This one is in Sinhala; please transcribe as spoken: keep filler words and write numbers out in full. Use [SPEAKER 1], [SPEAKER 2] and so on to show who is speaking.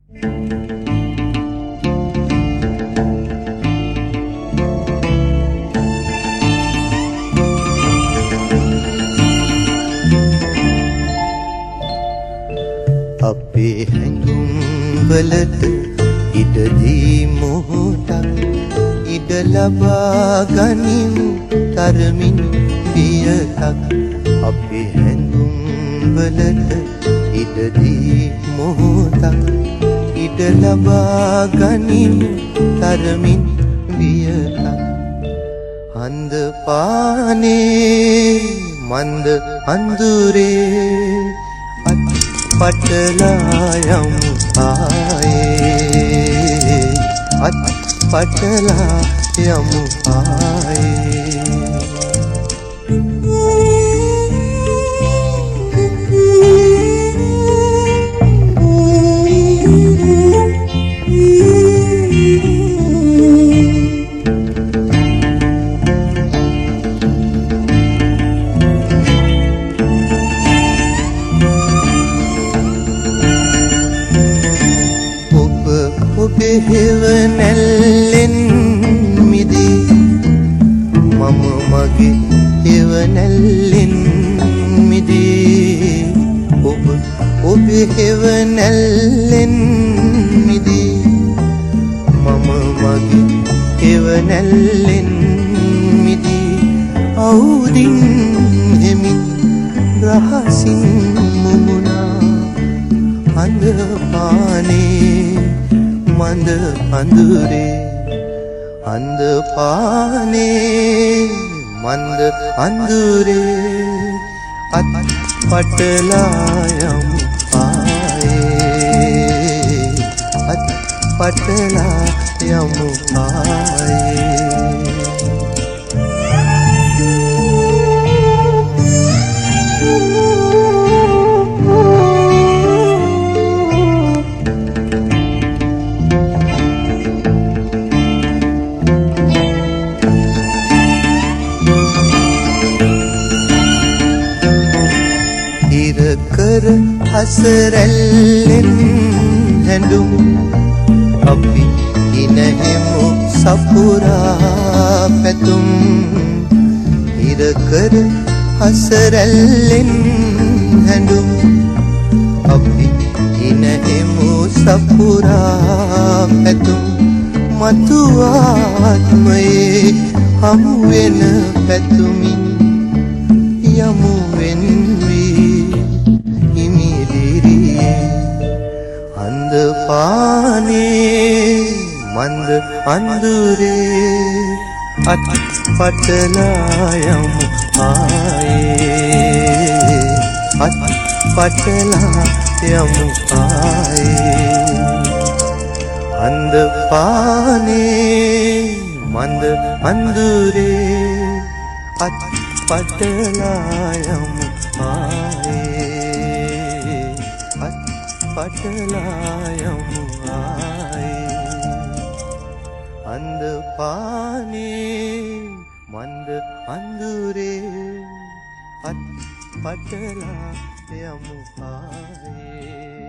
[SPEAKER 1] අපේ හැඟුම් වලට ඉඩදී මොහොතක් ඉඩ ලබා ගනිමු තරමින් පියතක්. අපේ හැඟුම් වලට ඉඩදී මොහොතක් ඉඩ ලබා ගනිමු තරමින් පියතක්. හඳ පානේ මන්ද අඳුරේ පටලා යමු ආයේ අත් පටලා යමු ආයේ. හෙවනැල්ලෙන් මිදී මම මගේ හෙවනැල්ලෙන් මිදී. ඔබ ඔබේ හෙවනැල්ලෙන් මිදී මම මගේ හෙවනැල්ලෙන් මිදී. අවුදින් හෙමින් රහසින් මුමුණා හඳ පානේ මන්ද අඳුරේ. හඳ පානේ මන්ද අඳුරේ අත් පටලා යමු ආයේ අත් පටලා යමු ආයේ. කර හසරැල්ලෙන් හැඳුම් අපි ඉනහෙමු සපුරා පැතුම්. ඉර කර හසරැල්ලෙන් හැඳුම් අපි ඉනහෙමු සපුරා පැතුම්. මතු ආත්මයේ හමු වෙන පැතුමින් යමු වෙන්වී හඳ පානේ මන්ද අඳුරේ අත් පටලා යමු ආයේ අත් පටලා යමු ආයේ. හඳ පානේ මන්ද අඳුරේ අත් පටලා යමු ආයේ අත් පටලා යමු ආයේ. හඳ පානේ මන්ද අඳුරේ අත් පටලා යමු ආයේ.